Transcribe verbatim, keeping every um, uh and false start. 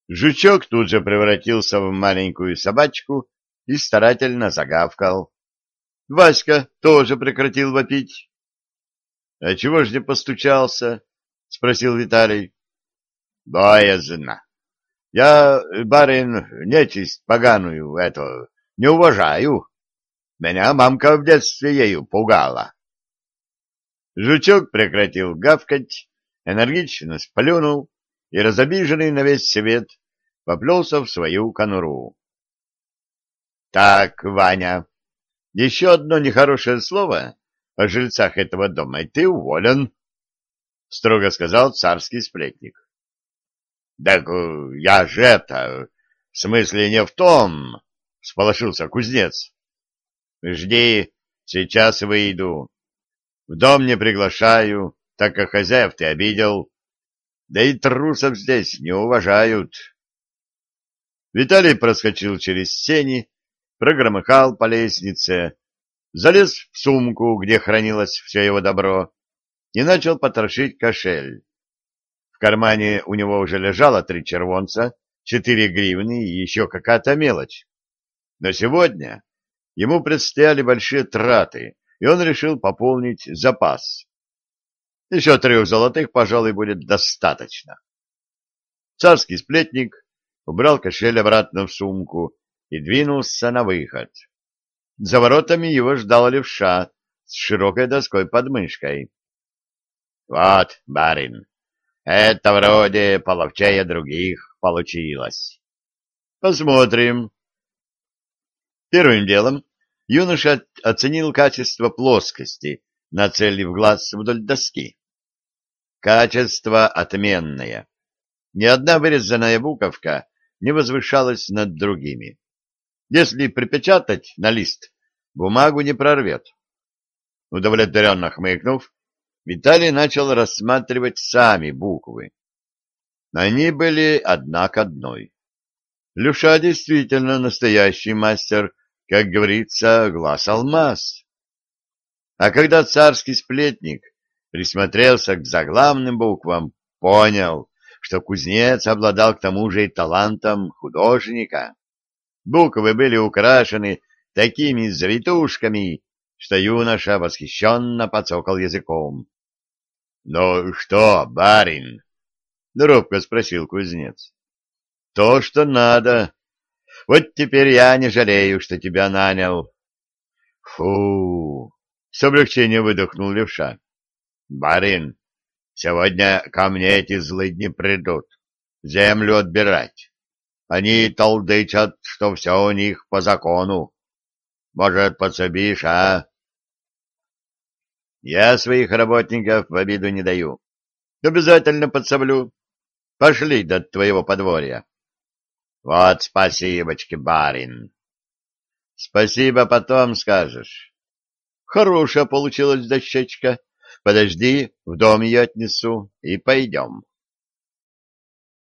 Жучок тут же превратился в маленькую собачку и старательно загавкал. Васька тоже прекратил вопить. — А чего ж не постучался? — спросил Виталий. — Боязно. Я, барин, нечисть поганую эту не уважаю. Меня мамка в детстве ею пугала. Жучок прекратил гавкать, энергично сплюнул и, разобиженный на весь свет, поплелся в свою конуру. — Так, Ваня, еще одно нехорошее слово о жильцах этого дома, и ты уволен, — строго сказал царский сплетник. — Так я же это, в смысле не в том, — всполошился кузнец. — Жди, сейчас выйду. В дом не приглашаю, так как хозяев ты обидел. Да и трусов здесь не уважают. Виталий проскочил через сени, прогромыхал по лестнице, залез в сумку, где хранилось все его добро, и начал потрошить кошель. В кармане у него уже лежало три червонца, четыре гривны и еще какая-то мелочь. Но сегодня ему предстояли большие траты, и он решил пополнить запас. Еще трех золотых, пожалуй, будет достаточно. Царский сплетник убрал кошель обратно в сумку и двинулся на выход. За воротами его ждал левша с широкой доской под мышкой. — Вот, барин, это вроде половчее других получилось. — Посмотрим. Первым делом юноша оценил качество плоскости, нацелив глаз вдоль доски. Качество отменное. Ни одна вырезанная буковка не возвышалась над другими. Если припечатать на лист, бумагу не прорвет. Удовлетворенно хмыкнув, Виталий начал рассматривать сами буквы. Они были одна к одной. Леша действительно настоящий мастер, как говорится, глаз-алмаз. А когда царский сплетник присмотрелся к заглавным буквам, понял, что кузнец обладал к тому же и талантом художника. Буквы были украшены такими завитушками, что юноша восхищенно подсокал языком. — Ну что, барин? — робко спросил кузнец. — То, что надо. Вот теперь я не жалею, что тебя нанял. — Фу! — с облегчением выдохнул левша. — Барин, сегодня ко мне эти злыдни придут землю отбирать. Они толдычат, что все у них по закону. Может, подсобишь, а? Я своих работников в обиду не даю. Обязательно подсоблю. Пошли до твоего подворья. Вот спасибочки, барин. Спасибо потом скажешь. Хорошая получилась дощечка. Подожди, в дом ее отнесу и пойдем.